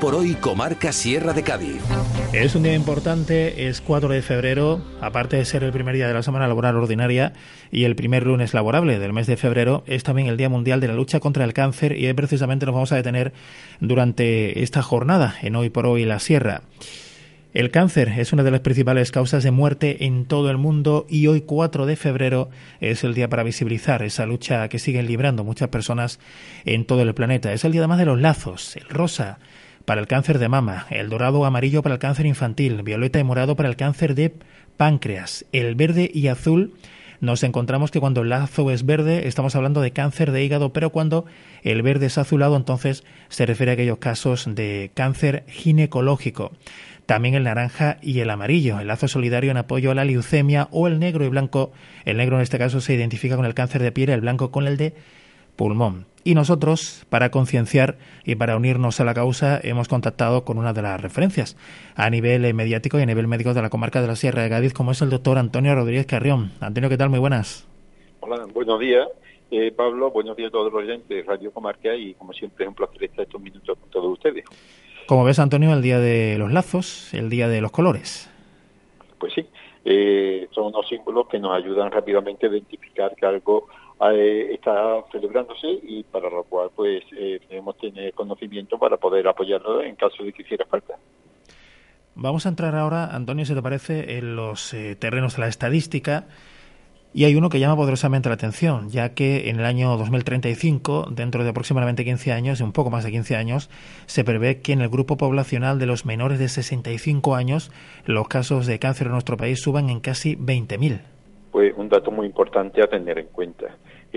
por Hoy, comarca Sierra de Cádiz. Es un día importante, es 4 de febrero, aparte de ser el primer día de la semana laboral ordinaria y el primer lunes laborable del mes de febrero, es también el Día Mundial de la Lucha contra el Cáncer y precisamente nos vamos a detener durante esta jornada en Hoy por Hoy la Sierra. El cáncer es una de las principales causas de muerte en todo el mundo y hoy 4 de febrero es el día para visibilizar esa lucha que siguen librando muchas personas en todo el planeta. Es el día además de los lazos, el rosa para el cáncer de mama, el dorado o amarillo para el cáncer infantil, violeta y morado para el cáncer de páncreas, el verde y azul. Nos encontramos que cuando el lazo es verde estamos hablando de cáncer de hígado, pero cuando el verde es azulado entonces se refiere a aquellos casos de cáncer ginecológico. También el naranja y el amarillo, el lazo solidario en apoyo a la leucemia, o el negro y blanco. El negro en este caso se identifica con el cáncer de piel, el blanco con el de pulmón. Y nosotros, para concienciar y para unirnos a la causa, hemos contactado con una de las referencias a nivel mediático y a nivel médico de la comarca de la Sierra de Cádiz, como es el doctor Antonio Rodríguez Carrión. Antonio, ¿qué tal? Muy buenas. Hola, buenos días. Pablo, buenos días a todos los oyentes de Radio Comarca y, como siempre, es un placer estar estos minutos con todos ustedes. Como ves, Antonio, el día de los lazos, el día de los colores. Pues sí, son unos símbolos que nos ayudan rápidamente a identificar que algo está celebrándose y para lo cual pues debemos tener conocimiento para poder apoyarlo en caso de que hiciera falta. Vamos a entrar ahora, Antonio, si te parece, en los terrenos de la estadística. Y hay uno que llama poderosamente la atención, ya que en el año 2035, dentro de aproximadamente 15 años, un poco más de 15 años, se prevé que en el grupo poblacional de los menores de 65 años, los casos de cáncer en nuestro país suban en casi 20.000. Pues un dato muy importante a tener en cuenta.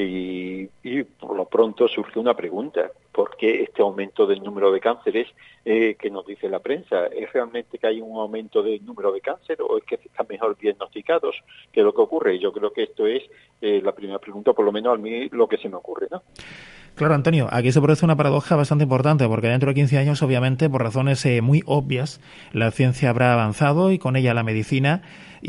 Y por lo pronto surge una pregunta. ¿Por qué este aumento del número de cánceres que nos dice la prensa? ¿Es realmente que hay un aumento del número de cáncer o es que están mejor diagnosticados? ¿Qué es lo que ocurre? Yo creo que esto es la primera pregunta, por lo menos a mí lo que se me ocurre, ¿no? Claro, Antonio, aquí se produce una paradoja bastante importante, porque dentro de 15 años, obviamente, por razones muy obvias, la ciencia habrá avanzado y con ella la medicina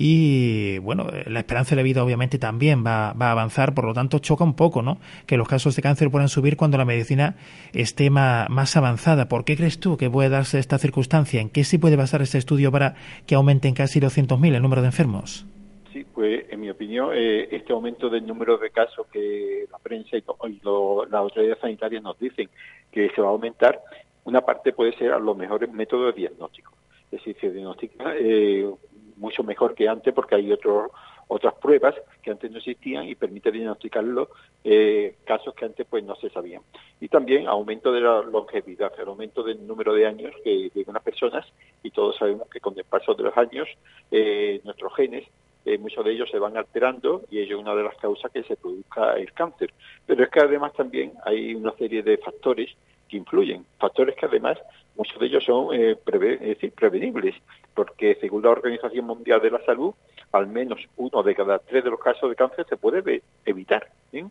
y, bueno, la esperanza de vida obviamente también va a avanzar, por lo tanto choca un poco, ¿no?, que los casos de cáncer puedan subir cuando la medicina esté más avanzada. ¿Por qué crees tú que puede darse esta circunstancia? ¿En qué sí puede basar este estudio para que aumente en casi 200.000 el número de enfermos? Sí, pues en mi opinión, este aumento del número de casos que la prensa y las autoridades sanitarias nos dicen que se va a aumentar, una parte puede ser a los mejores métodos de diagnóstico. Es decir, se diagnostica mucho mejor que antes porque hay otras pruebas que antes no existían y permite diagnosticarlo casos que antes pues no se sabían. Y también aumento de la longevidad, el aumento del número de años que viven las personas, y todos sabemos que con el paso de los años nuestros genes muchos de ellos se van alterando y ello es una de las causas que se produzca el cáncer. Pero es que además también hay una serie de factores que influyen, factores que además muchos de ellos son prevenibles, porque según la Organización Mundial de la Salud, al menos 1 de cada 3 de los casos de cáncer se puede evitar, ¿sí?,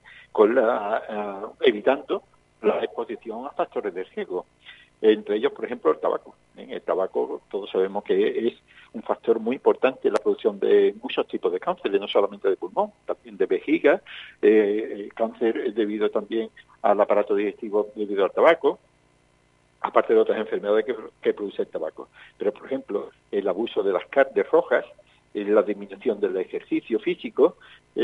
evitando la exposición a factores de riesgo. Entre ellos, por ejemplo, el tabaco. El tabaco, todos sabemos que es un factor muy importante en la producción de muchos tipos de cánceres, no solamente de pulmón, también de vejiga, cáncer debido también al aparato digestivo debido al tabaco, aparte de otras enfermedades que produce el tabaco. Pero, por ejemplo, el abuso de las carnes rojas, la disminución del ejercicio físico,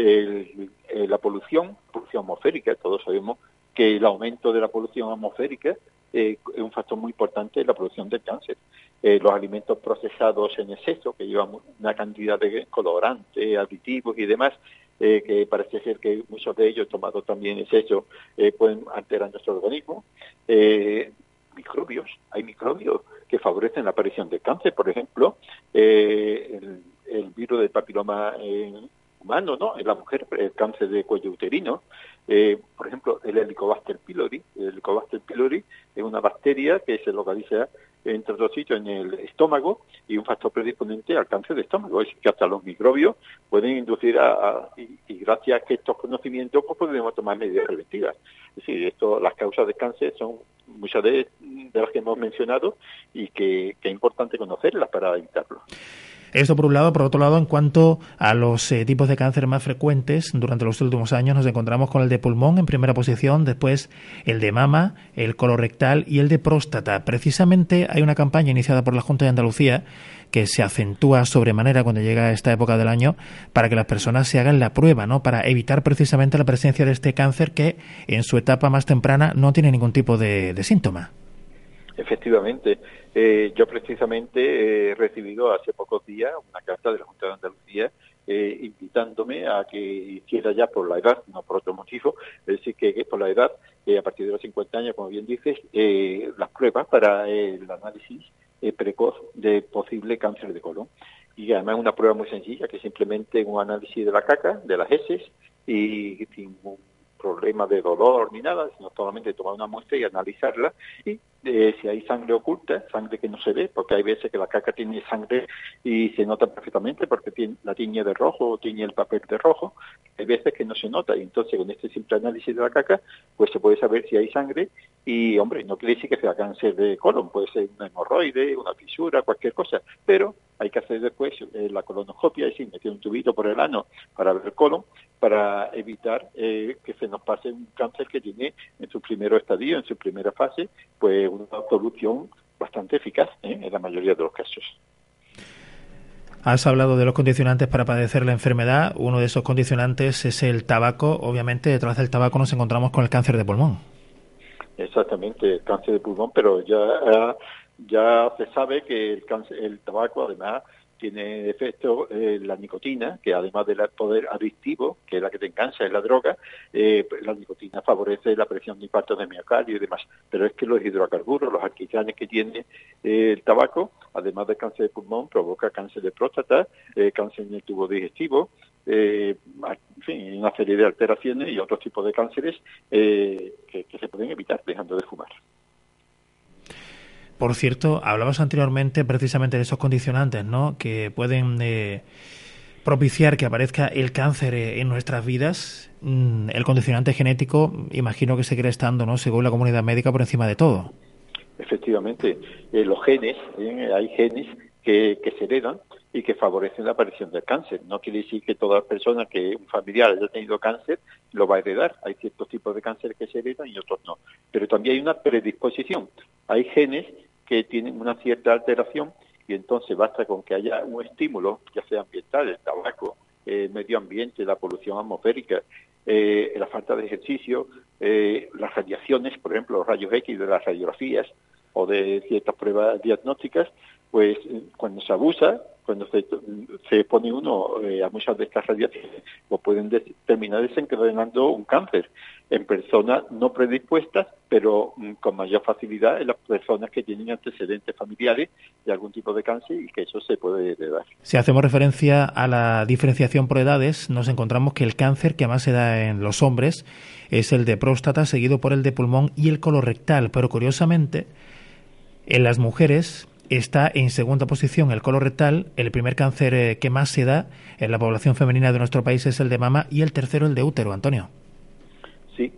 la polución atmosférica. Todos sabemos que el aumento de la polución atmosférica es un factor muy importante en la producción del cáncer. Los alimentos procesados en exceso, que llevan una cantidad de colorantes, aditivos y demás, que parece ser que muchos de ellos, tomados también en exceso, pueden alterar nuestro organismo. Microbios, hay microbios que favorecen la aparición del cáncer, por ejemplo, el virus del papiloma humano, ¿no?, en la mujer, el cáncer de cuello uterino, por ejemplo, el Helicobacter pylori. El Helicobacter pylori es una bacteria que se localiza entre otros sitios en el estómago y un factor predisponente al cáncer de estómago. Es decir, que hasta los microbios pueden inducir y gracias a estos conocimientos pues podemos tomar medidas preventivas. Es decir, las causas de cáncer son muchas de las que hemos mencionado y que es importante conocerlas para evitarlo. Esto por un lado. Por otro lado, en cuanto a los tipos de cáncer más frecuentes, durante los últimos años nos encontramos con el de pulmón en primera posición, después el de mama, el colorectal y el de próstata. Precisamente hay una campaña iniciada por la Junta de Andalucía que se acentúa sobremanera cuando llega esta época del año para que las personas se hagan la prueba, ¿no? Para evitar precisamente la presencia de este cáncer que en su etapa más temprana no tiene ningún tipo de síntoma. Efectivamente. Yo precisamente he recibido hace pocos días una carta de la Junta de Andalucía invitándome a que hiciera ya por la edad, no por otro motivo, es decir, que por la edad, a partir de los 50 años, como bien dices, las pruebas para el análisis precoz de posible cáncer de colon. Y además es una prueba muy sencilla, que simplemente un análisis de la caca, de las heces, y sin un problema de dolor ni nada, sino solamente tomar una muestra y analizarla, y si hay sangre oculta, sangre que no se ve, porque hay veces que la caca tiene sangre y se nota perfectamente porque la tiñe de rojo o tiñe el papel de rojo, hay veces que no se nota, y entonces con este simple análisis de la caca, pues se puede saber si hay sangre, y hombre, no quiere decir que sea cáncer de colon, puede ser una hemorroide, una fisura, cualquier cosa, pero hay que hacer después la colonoscopia, es decir, meter un tubito por el ano para ver el colon, para evitar que se nos pase un cáncer que tiene en su primer estadio, en su primera fase, pues una solución bastante eficaz en la mayoría de los casos. Has hablado de los condicionantes para padecer la enfermedad. Uno de esos condicionantes es el tabaco. Obviamente, detrás del tabaco nos encontramos con el cáncer de pulmón. Exactamente, el cáncer de pulmón, pero ya se sabe que el tabaco además tiene efecto la nicotina, que además del poder adictivo, que es la que te engancha, es la droga, la nicotina favorece la presión de infarto de miocardio y demás. Pero es que los hidrocarburos, los alquitranes que tiene el tabaco, además del cáncer de pulmón, provoca cáncer de próstata, cáncer en el tubo digestivo, en fin, una serie de alteraciones y otros tipos de cánceres que se pueden evitar dejando de fumar. Por cierto, hablabas anteriormente precisamente de esos condicionantes, ¿no?, que pueden propiciar que aparezca el cáncer en nuestras vidas. El condicionante genético, imagino que seguirá estando, ¿no?, según la comunidad médica, por encima de todo. Efectivamente, los genes, hay genes que se heredan y que favorecen la aparición del cáncer. No quiere decir que toda persona que un familiar haya tenido cáncer lo va a heredar. Hay ciertos tipos de cáncer que se heredan y otros no. Pero también hay una predisposición. Hay genes que tienen una cierta alteración y entonces basta con que haya un estímulo, ya sea ambiental, el tabaco, el medio ambiente, la polución atmosférica, la falta de ejercicio, las radiaciones, por ejemplo, los rayos X de las radiografías o de ciertas pruebas diagnósticas, pues cuando se abusa, cuando se pone uno a muchas de estas radiaciones, pues pueden terminar desencadenando un cáncer en personas no predispuestas, pero con mayor facilidad en las personas que tienen antecedentes familiares de algún tipo de cáncer y que eso se puede heredar. Si hacemos referencia a la diferenciación por edades, nos encontramos que el cáncer que más se da en los hombres es el de próstata, seguido por el de pulmón y el colorectal, pero curiosamente en las mujeres está en segunda posición el colorectal. El primer cáncer que más se da en la población femenina de nuestro país es el de mama y el tercero el de útero, Antonio. Sí,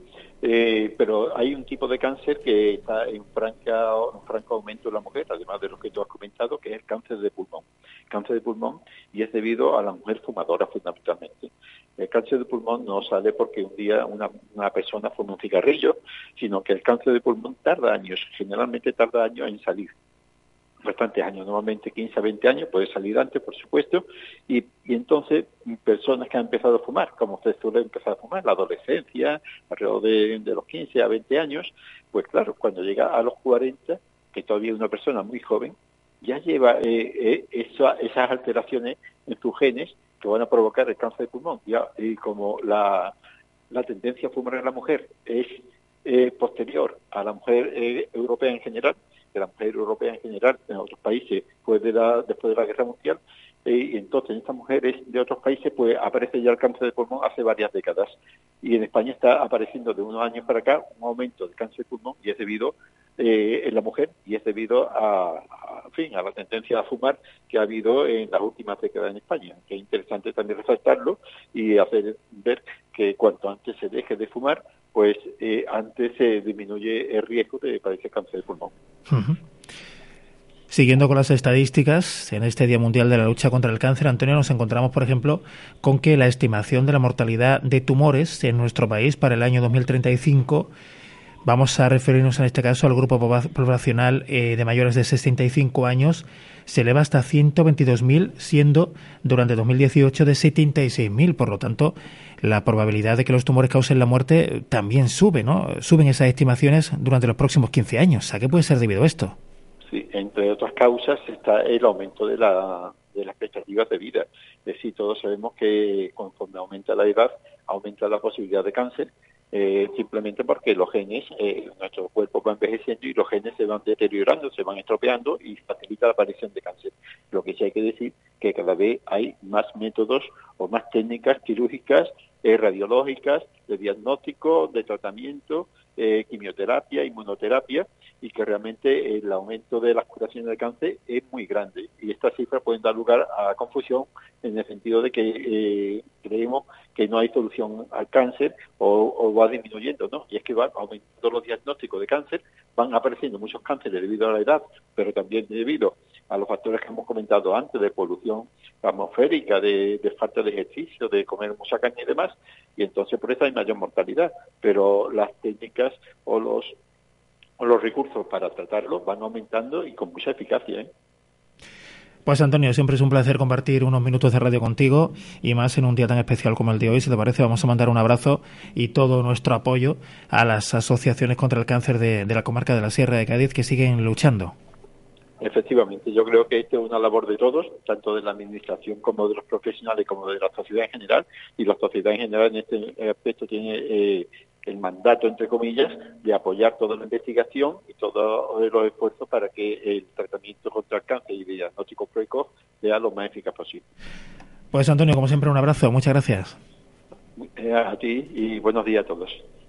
pero hay un tipo de cáncer que está en franco aumento en la mujer, además de lo que tú has comentado, que es el cáncer de pulmón. Cáncer de pulmón, y es debido a la mujer fumadora fundamentalmente. El cáncer de pulmón no sale porque un día una persona fuma un cigarrillo, sino que el cáncer de pulmón tarda años, generalmente tarda años en salir. Bastantes años, normalmente 15 a 20 años, puede salir antes, por supuesto, y entonces personas que han empezado a fumar, como se suele empezar a fumar en la adolescencia, alrededor de los 15 a 20 años, pues claro, cuando llega a los 40, que todavía es una persona muy joven, ya lleva esas alteraciones en sus genes que van a provocar el cáncer de pulmón. Y como la tendencia a fumar en la mujer es posterior a la mujer europea en general, de la mujer europea en general en otros países después de la Guerra Mundial, y entonces en estas mujeres de otros países pues aparece ya el cáncer de pulmón hace varias décadas, y en España está apareciendo de unos años para acá un aumento del cáncer de pulmón, y es debido en la mujer, y es debido a la tendencia a fumar que ha habido en las últimas décadas en España, que es interesante también resaltarlo y hacer ver que cuanto antes se deje de fumar, pues antes se disminuye el riesgo de padecer cáncer de pulmón. Uh-huh. Siguiendo con las estadísticas, en este Día Mundial de la Lucha contra el Cáncer, Antonio, nos encontramos, por ejemplo, con que la estimación de la mortalidad de tumores en nuestro país para el año 2035, vamos a referirnos en este caso al grupo poblacional de mayores de 65 años, se eleva hasta 122.000, siendo durante 2018 de 76.000. Por lo tanto, la probabilidad de que los tumores causen la muerte también sube, ¿no? Suben esas estimaciones durante los próximos 15 años. ¿A qué puede ser debido esto? Sí, entre otras causas está el aumento de las expectativas de vida. Es decir, todos sabemos que conforme aumenta la edad, aumenta la posibilidad de cáncer, simplemente porque los genes, nuestro cuerpo va envejeciendo y los genes se van deteriorando, se van estropeando y facilita la aparición de cáncer. Lo que sí hay que decir que cada vez hay más métodos o más técnicas quirúrgicas, radiológicas, de diagnóstico, de tratamiento, quimioterapia, inmunoterapia, y que realmente el aumento de las curaciones de cáncer es muy grande. Y estas cifras pueden dar lugar a confusión en el sentido de que creemos que no hay solución al cáncer o va disminuyendo, ¿no? Y es que van aumentando los diagnósticos de cáncer, van apareciendo muchos cánceres debido a la edad, pero también debido a los factores que hemos comentado antes, de polución atmosférica, de falta de ejercicio, de comer mucha carne y demás, y entonces por eso hay mayor mortalidad. Pero las técnicas o los recursos para tratarlo van aumentando y con mucha eficacia, ¿eh? Pues Antonio, siempre es un placer compartir unos minutos de radio contigo y más en un día tan especial como el de hoy. Si te parece, vamos a mandar un abrazo y todo nuestro apoyo a las asociaciones contra el cáncer de la comarca de la Sierra de Cádiz que siguen luchando. Efectivamente, yo creo que esta es una labor de todos, tanto de la administración como de los profesionales, como de la sociedad en general, y la sociedad en general en este aspecto tiene el mandato, entre comillas, de apoyar toda la investigación y todos los esfuerzos para que el tratamiento contra el cáncer y el diagnóstico precoz sea lo más eficaz posible. Pues Antonio, como siempre, un abrazo, muchas gracias. A ti y buenos días a todos.